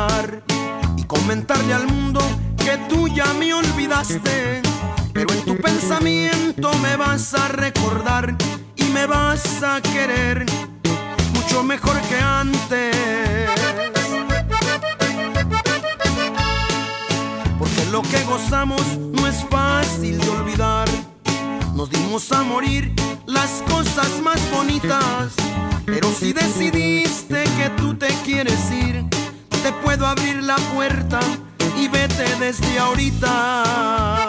olvidar y comentarle al mundo que tú ya me olvidaste, pero en tu pensamiento me vas a recordar y me vas a querer mucho mejor que antes. Porque lo que gozamos no es fácil de olvidar. Nos dimos a morir las cosas más bonitas, pero si decidiste que tú te quieres ir, te puedo abrir la puerta y vete desde ahorita.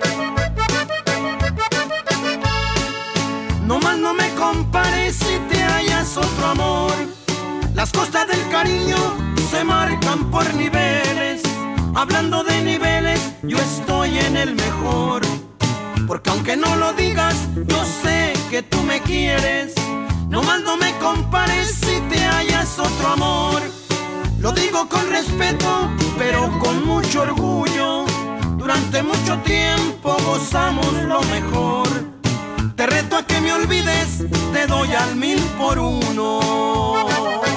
Nomás no me compares si te hallas otro amor. Las costas del cariño se marcan por niveles. Hablando de niveles, yo estoy en el mejor. Porque aunque no lo digas, yo sé que tú me quieres. Nomás no me compares si te hallas otro amor. Lo digo con respeto, pero con mucho orgullo. Durante mucho tiempo gozamos lo mejor. Te reto a que me olvides, te doy al 1000×1.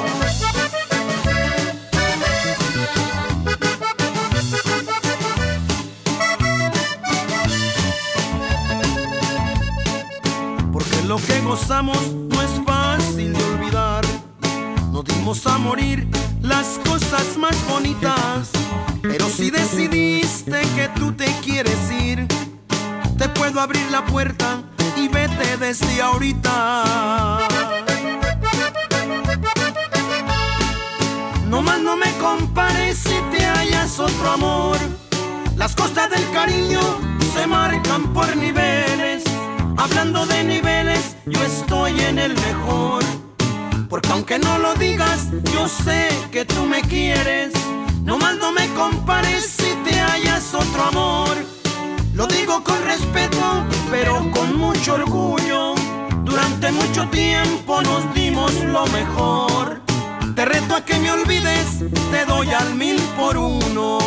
Porque lo que gozamos no es fácil de olvidar. Nos dimos a morir las cosas más bonitas, pero si decidiste que tú te quieres ir, te puedo abrir la puerta y vete desde ahorita. Nomás no me compares si te hallas otro amor. Las costas del cariño se marcan por niveles. Hablando de niveles, yo estoy en el mejor. Porque aunque no lo digas, yo sé que tú me quieres. Nomás no me compares si te hallas otro amor. Lo digo con respeto, pero con mucho orgullo. Durante mucho tiempo nos dimos lo mejor. Te reto a que me olvides, te doy al 1000×1.